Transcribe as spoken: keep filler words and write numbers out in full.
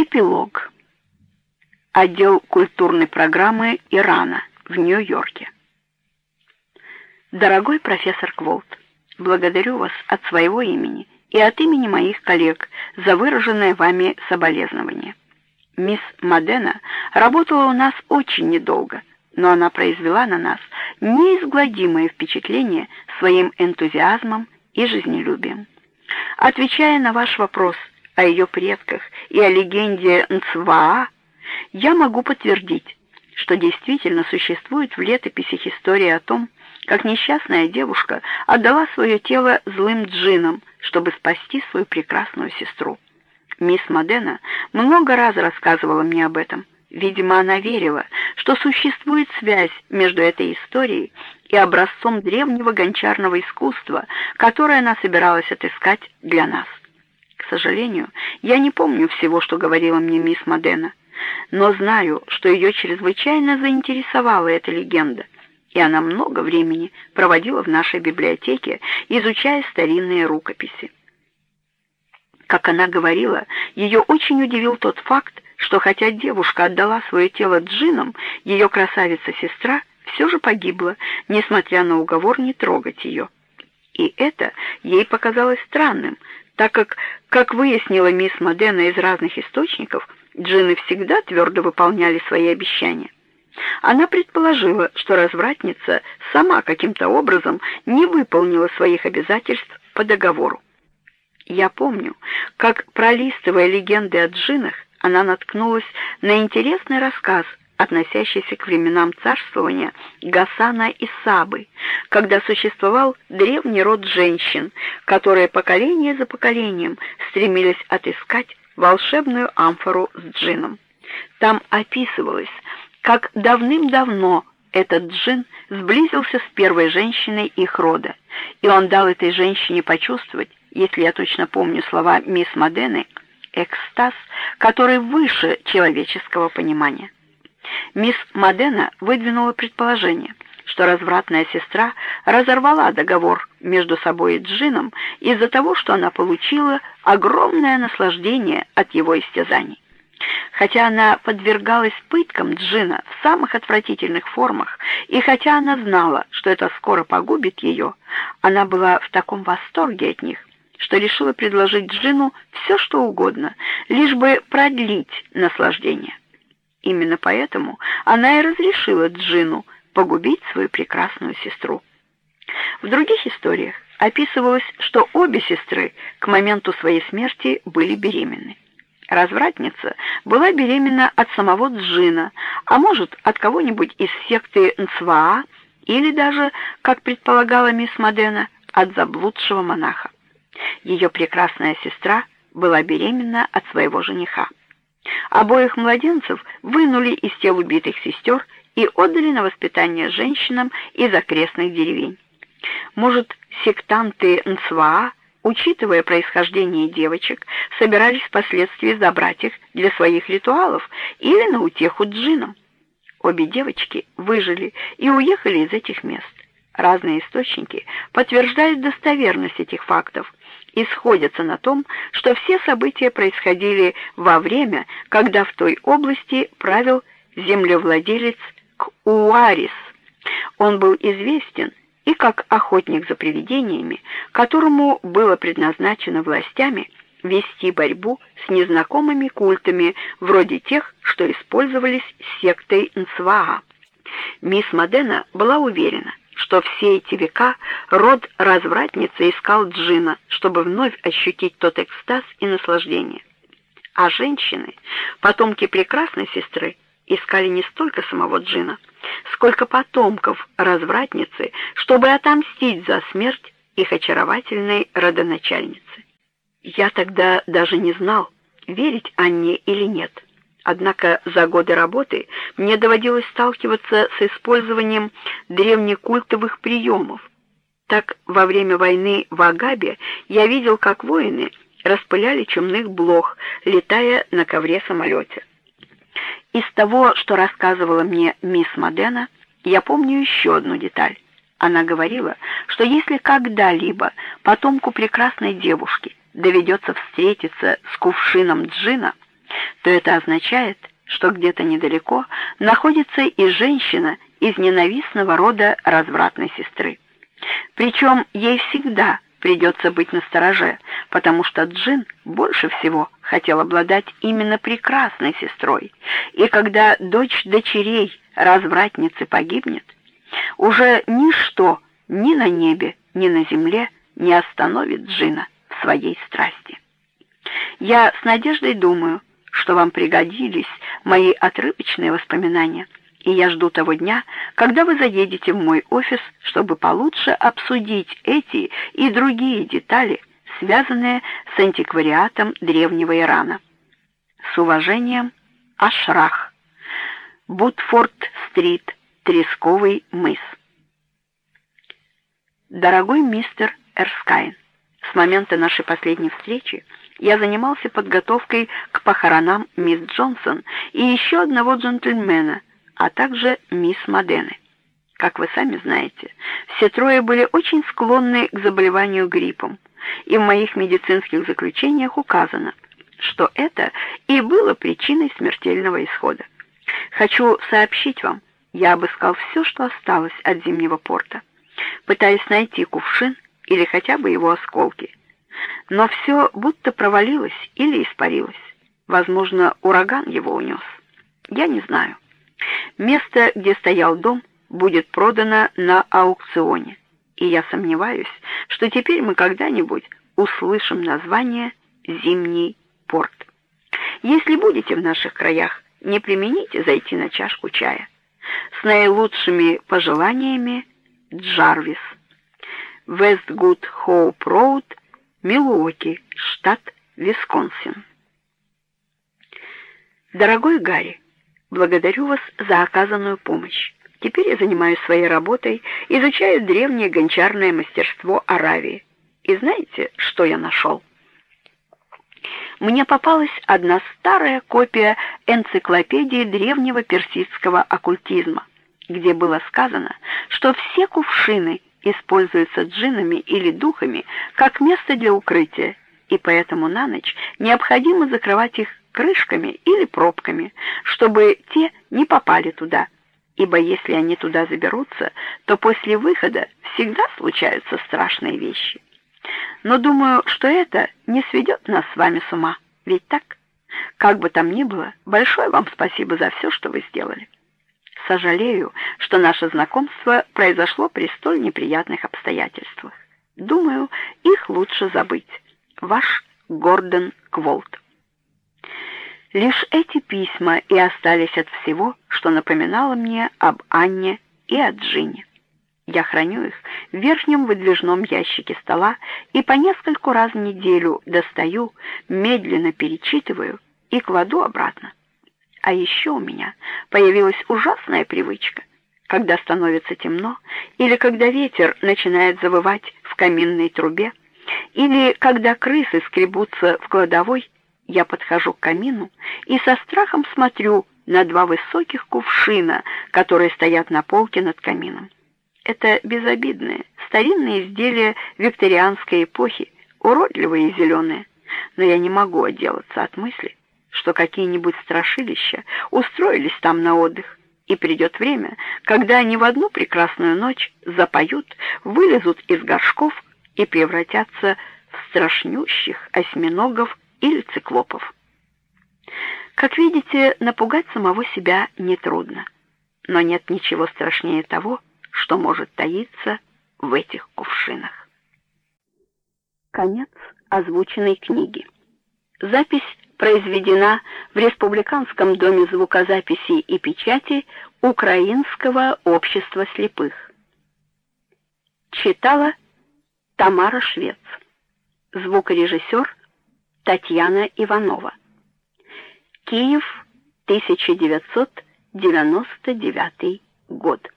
Эпилог. Отдел культурной программы Ирана в Нью-Йорке. Дорогой профессор Кволт, благодарю вас от своего имени и от имени моих коллег за выраженное вами соболезнование. Мисс Модена работала у нас очень недолго, но она произвела на нас неизгладимое впечатление своим энтузиазмом и жизнелюбием. Отвечая на ваш вопрос о ее предках и о легенде Нцваа, я могу подтвердить, что действительно существует в летописях история о том, как несчастная девушка отдала свое тело злым джиннам, чтобы спасти свою прекрасную сестру. Мисс Модена много раз рассказывала мне об этом. Видимо, она верила, что существует связь между этой историей и образцом древнего гончарного искусства, которое она собиралась отыскать для нас. К сожалению, я не помню всего, что говорила мне мисс Модена, но знаю, что ее чрезвычайно заинтересовала эта легенда, и она много времени проводила в нашей библиотеке, изучая старинные рукописи. Как она говорила, ее очень удивил тот факт, что хотя девушка отдала свое тело джиннам, ее красавица-сестра все же погибла, несмотря на уговор не трогать ее. И это ей показалось странным, так как, как выяснила мисс Модена из разных источников, джинны всегда твердо выполняли свои обещания. Она предположила, что развратница сама каким-то образом не выполнила своих обязательств по договору. Я помню, как, пролистывая легенды о джиннах, она наткнулась на интересный рассказ, относящийся к временам царствования Гасана и Сабы, когда существовал древний род женщин, которые поколение за поколением стремились отыскать волшебную амфору с джинном. Там описывалось, как давным-давно этот джин сблизился с первой женщиной их рода, и он дал этой женщине почувствовать, если я точно помню слова мисс Модены, экстаз, который выше человеческого понимания. Мисс Модена выдвинула предположение, что развратная сестра разорвала договор между собой и джинном из-за того, что она получила огромное наслаждение от его истязаний. Хотя она подвергалась пыткам джинна в самых отвратительных формах, и хотя она знала, что это скоро погубит ее, она была в таком восторге от них, что решила предложить джинну все, что угодно, лишь бы продлить наслаждение. Именно поэтому она и разрешила джинну погубить свою прекрасную сестру. В других историях описывалось, что обе сестры к моменту своей смерти были беременны. Развратница была беременна от самого джинна, а может, от кого-нибудь из секты Нцваа, или даже, как предполагала мисс Модена, от заблудшего монаха. Ее прекрасная сестра была беременна от своего жениха. Обоих младенцев вынули из тел убитых сестер и отдали на воспитание женщинам из окрестных деревень. Может, сектанты Нцваа, учитывая происхождение девочек, собирались впоследствии забрать их для своих ритуалов или на утеху джиннам. Обе девочки выжили и уехали из этих мест. Разные источники подтверждают достоверность этих фактов и сходятся на том, что все события происходили во время, когда в той области правил землевладелец Куарис. Он был известен и как охотник за привидениями, которому было предназначено властями вести борьбу с незнакомыми культами, вроде тех, что использовались сектой Нцваа. Мисс Модена была уверена, что все эти века род развратницы искал джинна, чтобы вновь ощутить тот экстаз и наслаждение. А женщины, потомки прекрасной сестры, искали не столько самого джинна, сколько потомков развратницы, чтобы отомстить за смерть их очаровательной родоначальницы. Я тогда даже не знал, верить Анне или нет. Однако за годы работы мне доводилось сталкиваться с использованием древнекультовых приемов. Так, во время войны в Агабе я видел, как воины распыляли чумных блох, летая на ковре-самолете. Из того, что рассказывала мне мисс Модена, я помню еще одну деталь. Она говорила, что если когда-либо потомку прекрасной девушки доведется встретиться с кувшином джина, то это означает, что где-то недалеко находится и женщина из ненавистного рода развратной сестры. Причем ей всегда придется быть настороже, потому что Джин больше всего хотел обладать именно прекрасной сестрой, и когда дочь дочерей развратницы погибнет, уже ничто ни на небе, ни на земле не остановит Джина в своей страсти. Я с надеждой думаю, что вам пригодились мои отрывочные воспоминания, и я жду того дня, когда вы заедете в мой офис, чтобы получше обсудить эти и другие детали, связанные с антиквариатом древнего Ирана. С уважением, Ашрах, Бутфорд-стрит, Тресковый мыс. Дорогой мистер Эрскайн, с момента нашей последней встречи я занимался подготовкой к похоронам мисс Джонсон и еще одного джентльмена, а также мисс Модены. Как вы сами знаете, все трое были очень склонны к заболеванию гриппом, и в моих медицинских заключениях указано, что это и было причиной смертельного исхода. Хочу сообщить вам, я обыскал все, что осталось от Зимнего порта, пытаясь найти кувшин или хотя бы его осколки. Но все будто провалилось или испарилось. Возможно, ураган его унес. Я не знаю. Место, где стоял дом, будет продано на аукционе, и я сомневаюсь, что теперь мы когда-нибудь услышим название «Зимний порт». Если будете в наших краях, не премините зайти на чашку чая. С наилучшими пожеланиями, Джарвис. Вестгуд Хоуп Роуд, Милуоки, штат Висконсин. Дорогой Гарри, благодарю вас за оказанную помощь. Теперь я занимаюсь своей работой, изучаю древнее гончарное мастерство Аравии. И знаете, что я нашел? Мне попалась одна старая копия энциклопедии древнего персидского оккультизма, где было сказано, что все кувшины используются джиннами или духами как место для укрытия, и поэтому на ночь необходимо закрывать их крышками или пробками, чтобы те не попали туда, ибо если они туда заберутся, то после выхода всегда случаются страшные вещи. Но думаю, что это не сведет нас с вами с ума, ведь так? Как бы там ни было, большое вам спасибо за все, что вы сделали. Сожалею, что наше знакомство произошло при столь неприятных обстоятельствах. Думаю, их лучше забыть. Ваш Гордон Кволт. Лишь эти письма и остались от всего, что напоминало мне об Анне и о Джине. Я храню их в верхнем выдвижном ящике стола и по нескольку раз в неделю достаю, медленно перечитываю и кладу обратно. А еще у меня появилась ужасная привычка. Когда становится темно, или когда ветер начинает завывать в каминной трубе, или когда крысы скребутся в кладовой, я подхожу к камину и со страхом смотрю на два высоких кувшина, которые стоят на полке над камином. Это безобидные, старинные изделия викторианской эпохи, уродливые и зеленые, но я не могу отделаться от мысли, что какие-нибудь страшилища устроились там на отдых, и придет время, когда они в одну прекрасную ночь запоют, вылезут из горшков и превратятся в страшнющих осьминогов или циклопов. Как видите, напугать самого себя нетрудно, но нет ничего страшнее того, что может таиться в этих кувшинах. Конец озвученной книги. Запись произведена в Республиканском доме звукозаписи и печати Украинского общества слепых. Читала Тамара Швец. Звукорежиссер Татьяна Иванова. Киев, тысяча девятьсот девяносто девятый год.